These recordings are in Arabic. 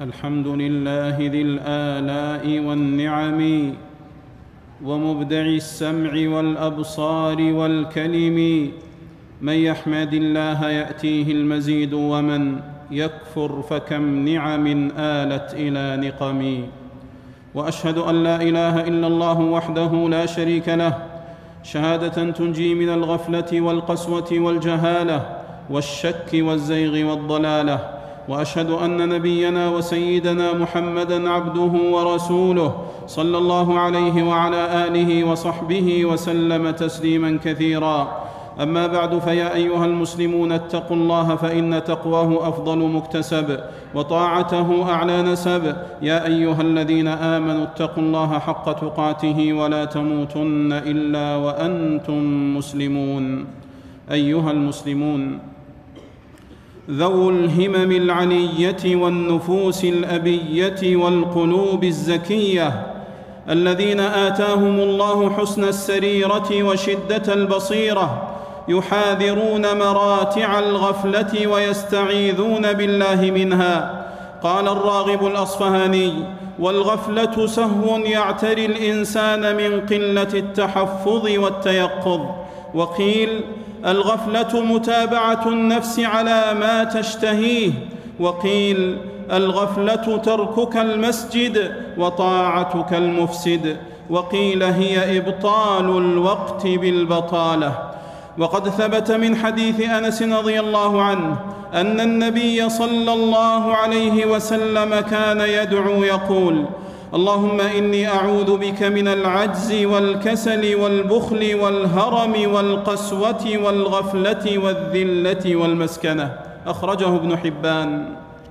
الحمد لله ذي الآلاء والنعم ومبدع السمع والأبصار والكلم. من يحمد الله يأتيه المزيد، ومن يكفر فكم نعم آلت إلى نقم. وأشهد أن لا إله إلا الله وحده لا شريك له، شهادة تنجي من الغفلة والقسوة والجهالة والشك والزيغ والضلالة. وأشهد أن نبينا وسيدنا محمدًا عبده ورسوله، صلى الله عليه وعلى آله وصحبه وسلم تسليمًا كثيرًا. أما بعد، فيا أيها المسلمون اتقوا الله، فإن تقواه أفضل مكتسب وطاعته أعلى نسب. يا أيها الذين آمنوا اتقوا الله حق تقاته ولا تموتن إلا وأنتم مسلمون. أيها المسلمون، ذو الهمم العلية والنفوس الأبية والقلوب الزكية، الذين آتاهم الله حسن السريرة وشدة البصيرة، يحاذرون مراتع الغفلة ويستعيذون بالله منها. قال الراغب الأصفهاني: والغفلة سهو يعتري الإنسان من قلة التحفظ والتيقظ. وقيل: الغفلة متابعة النفس على ما تشتهيه. وقيل: الغفلة تركك المسجد وطاعتك المفسد. وقيل: هي إبطال الوقت بالبطالة. وقد ثبت من حديث أنس رضي الله عنه أن النبي صلى الله عليه وسلم كان يدعو يقول: اللهم إني أعوذ بك من العجز والكسل والبخل والهرم والقسوة والغفلة والذلة والمسكنة. أخرجه ابن حبان.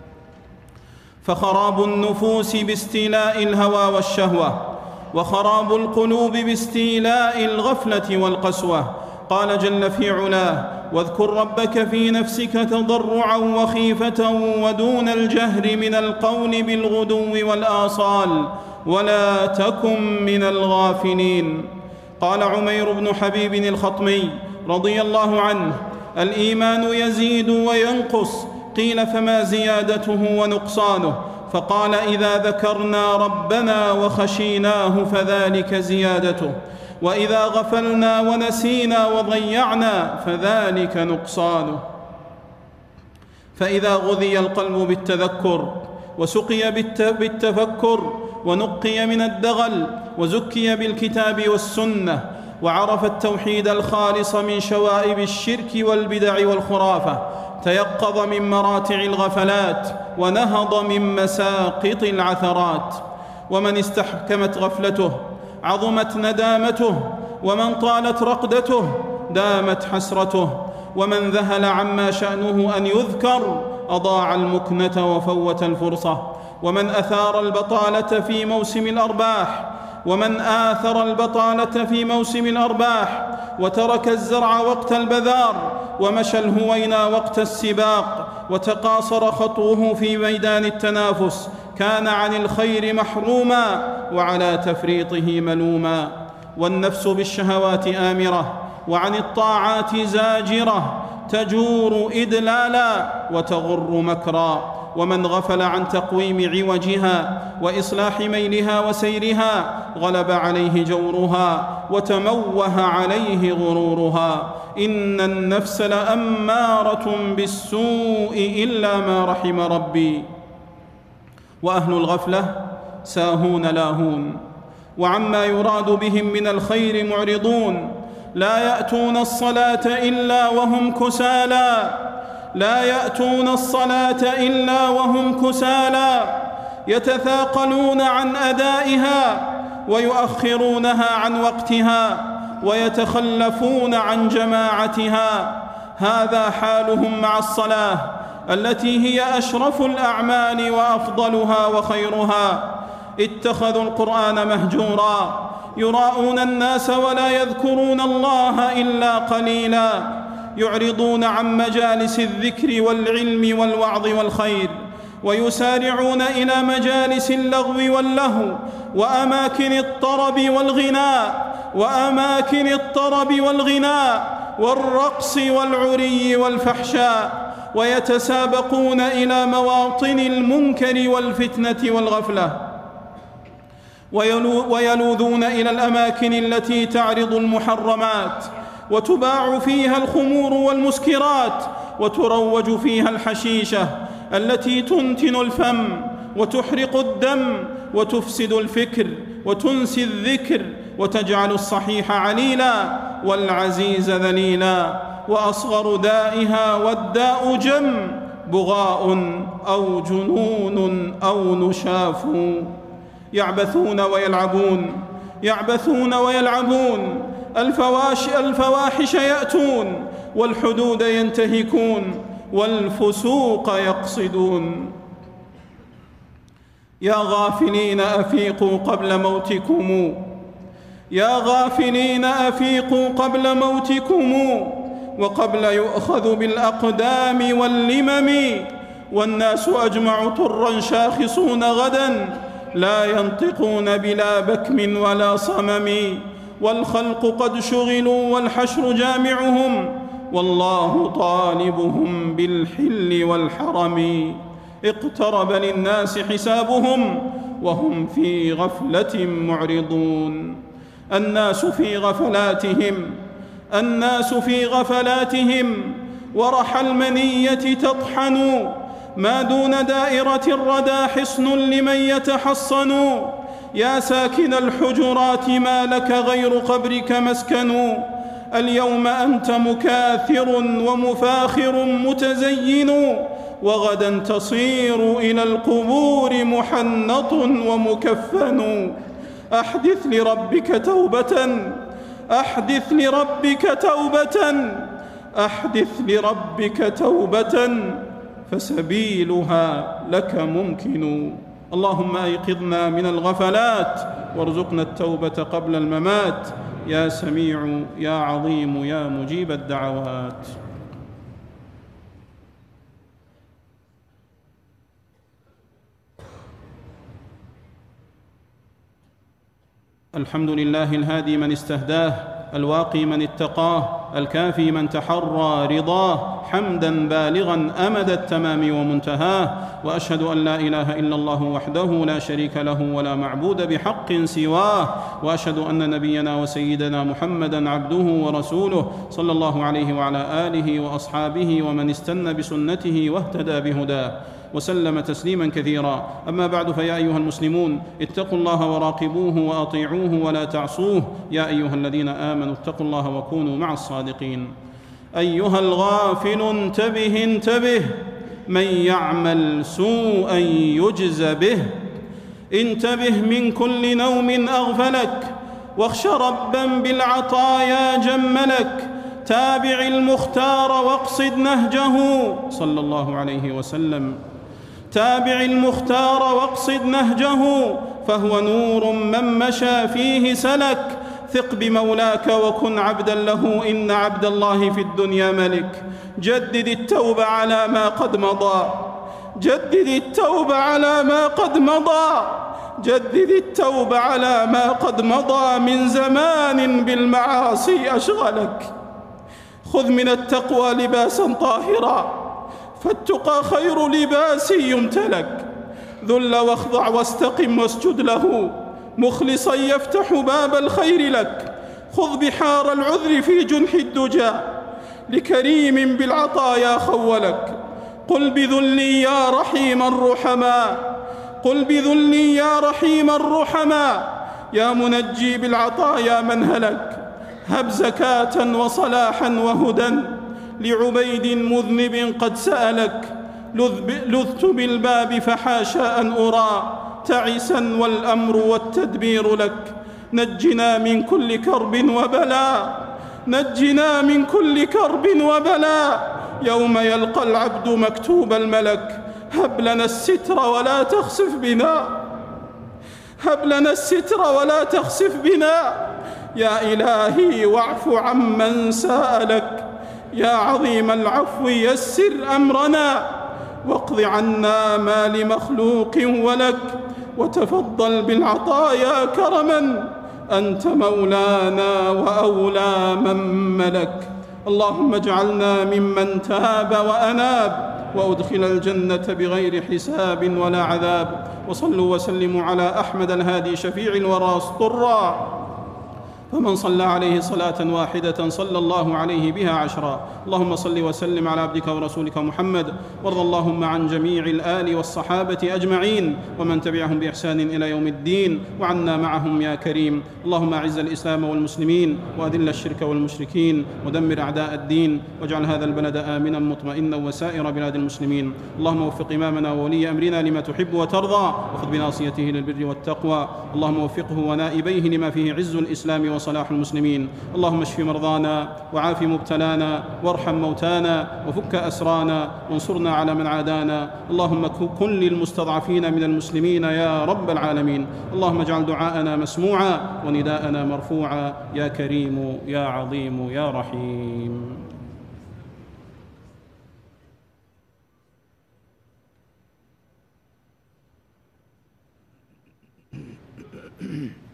فخراب النفوس باستيلاء الهوى والشهوة، وخراب القلوب باستيلاء الغفلة والقسوة. قال جل في علاه: واذكر ربك في نفسك تضرعا وخيفة ودون الجهر من القول بالغدو والآصال ولا تكن من الغافلين. قال عمير بن حبيب الخطمي رضي الله عنه: الإيمان يزيد وينقص. قيل: فما زيادته ونقصانه؟ فقال: إذا ذكرنا ربنا وخشيناه فذلك زيادته، وإذا غفلنا ونسينا وضيعنا فذلك نقصانه. فإذا غذي القلب بالتذكر وسقي بالتفكر ونقي من الدغل وزكي بالكتاب والسنة وعرف التوحيد الخالص من شوائب الشرك والبدع والخرافة، تيقظ من مراتع الغفلات ونهض من مساقط العثرات. ومن استحكمت غفلته عظمت ندامته، ومن طالت رقدته دامت حسرته، ومن ذهل عما شأنه أن يذكر أضاع المكنة وفوت الفرصة. ومن آثر البطالة في موسم الأرباح وترك الزرع وقت البذار ومشى الهوينا وقت السباق وتقاصر خطوه في ميدان التنافس، كان عن الخير محروما وعلى تفريطه ملوما. والنفس بالشهوات آمرة، وعن الطاعات زاجرة، تجور إدلالا وتغر مكرا. ومن غفل عن تقويم عوجها وإصلاح ميلها وسيرها غلب عليه جورها وتموه عليه غرورها. إن النفس لأمارة بالسوء إلا ما رحم ربي. وأهل الغفلة ساهون لاهون، وعما يراد بهم من الخير معرضون. لا يأتون الصلاة إلا وهم كسالى يتثاقلون عن أدائها ويؤخرونها عن وقتها ويتخلفون عن جماعتها. هذا حالهم مع الصلاة التي هي أشرف الأعمال وأفضلها وخيرها. اتخذوا القرآن مهجورا، يراءون الناس ولا يذكرون الله إلا قليلا، يعرضون عن مجالس الذكر والعلم والوعظ والخير، ويسارعون إلى مجالس اللغو واللهو وأماكن الطرب والغناء والرقص والعري والفحشاء. ويتسابقون إلى مواطن المنكر والفتنة والغفلة، ويلوذون إلى الأماكن التي تعرض المحرمات وتباع فيها الخمور والمسكرات وتروج فيها الحشيشة التي تنتن الفم وتحرق الدم وتفسد الفكر وتنسي الذكر وتجعل الصحيح عليلا والعزيز ذليلا، وأصغر دائها والداء جم بغاء أو جنون أو نشاف. يعبثون ويلعبون، الفواحش يأتون، والحدود ينتهكون، والفسوق يقصدون. يا غافلين أفيقوا قبل موتكم، يا غافلين أفيقوا قبل موتكم، وقبل يؤخذ بالأقدام واللمم، والناس أجمع طرا شاخصون غدا، لا ينطقون بلا بكم ولا صمم، والخلق قد شغلوا والحشر جامعهم، والله طالبهم بالحل والحرم. اقترب للناس حسابهم وهم في غفلة معرضون. الناس في غفلاتهم ورح المنية تطحن، ما دون دائرة الردى حصن لمن يتحصن. يا ساكن الحجرات ما لك غير قبرك مسكن، اليوم أنت مكاثر ومفاخر متزين، وغدا تصير إلى القبور محنط ومكفن. أحدث لربك توبة، أحدث لربك توبة فسبيلها لك ممكن. اللهم أيقظنا من الغفلات وارزقنا التوبة قبل الممات، يا سميع يا عظيم يا مجيب الدعوات. الحمد لله الهادي من استهداه، الواقي من اتقاه، الكافي من تحرى رضاه، حمدا بالغا أمد التمام ومنتهاه. وأشهد أن لا إله إلا الله وحده لا شريك له ولا معبود بحق سواه، وأشهد أن نبينا وسيدنا محمدا عبده ورسوله صلى الله عليه وعلى آله وأصحابه ومن استنى بسنته واهتدى بهداه وسلم تسليما كثيرا. أما بعد، فيا أيها المسلمون اتقوا الله وراقبوه وأطيعوه ولا تعصوه. يا أيها الذين آمنوا اتقوا الله وكونوا مع الصادقين. أيها الغافل انتبه، من يعمل سوءا يجز به. انتبه من كل نوم أغفلك، واخش ربا بالعطايا جملك. تابع المختار واقصد نهجه صلى الله عليه وسلم. تابع المختار واقصد نهجه، فهو نور من مشى فيه سلك. ثق بمولاك وكن عبدا له، إن عبد الله في الدنيا ملك. جدد التوبة على ما قد مضى، جدد التوبة على ما قد مضى، جدد التوبة على ما قد مضى من زمان بالمعاصي أشغلك. خذ من التقوى لباسا طاهرا، فالتقى خير لباس يمتلك. ذل واخضع واستقم واسجد له، مخلصا يفتح باب الخير لك. خذ بحار العذر في جنح الدجى، لكريم بالعطايا خولك. قل بذلي يا رحيم الرحماء، قل بذلي يا رحيم الرحماء، يا منجي بالعطايا من هلك. هب زكاة وصلاحا وهدى لعبيد مذنب قد سألك. لذت بالباب فحاشا أن أرى تعسا والأمر والتدبير لك. نجنا من كل كرب وبلاء، نجنا من كل كرب وبلاء، يوم يلقى العبد مكتوب الملك. هب لنا الستر ولا تخسف بنا، هب لنا الستر ولا تخسف بنا، يا إلهي واعف عمن سألك. يا عظيم العفو يسر أمرنا، واقض عنا ما لمخلوق ولك. وتفضل بالعطايا كرما، أنت مولانا وأولى من ملك. اللهم اجعلنا ممن تاب وأناب وأدخل الجنة بغير حساب ولا عذاب. وصلوا وسلموا على أحمد الهادي شفيع الورى اسطرا، فمن صلى عليه صلاة واحدة صلى الله عليه بها عشرا. اللهم صل وسلم على عبدك ورسولك محمد، وارض اللهم عن جميع الآل والصحابة أجمعين ومن تبعهم بإحسان إلى يوم الدين، وعنا معهم يا كريم. اللهم أعز الإسلام والمسلمين، وأذل الشرك والمشركين، ودمر أعداء الدين، واجعل هذا البلد آمنا مطمئنا وسائر بلاد المسلمين. اللهم وفق إمامنا وولي أمرنا لما تحب وترضى، وخذ بناصيته للبر والتقوى. اللهم وفقه ونائبيه لما فيه عز الإسلام وصلاح المسلمين. اللهم اشف مرضانا وعاف مبتلانا وارحم موتانا وفك أسرانا وانصرنا على من عادانا. اللهم كن للمستضعفين من المسلمين يا رب العالمين. اللهم اجعل دعاءنا مسموعا ونداءنا مرفوعا يا كريم يا عظيم يا رحيم.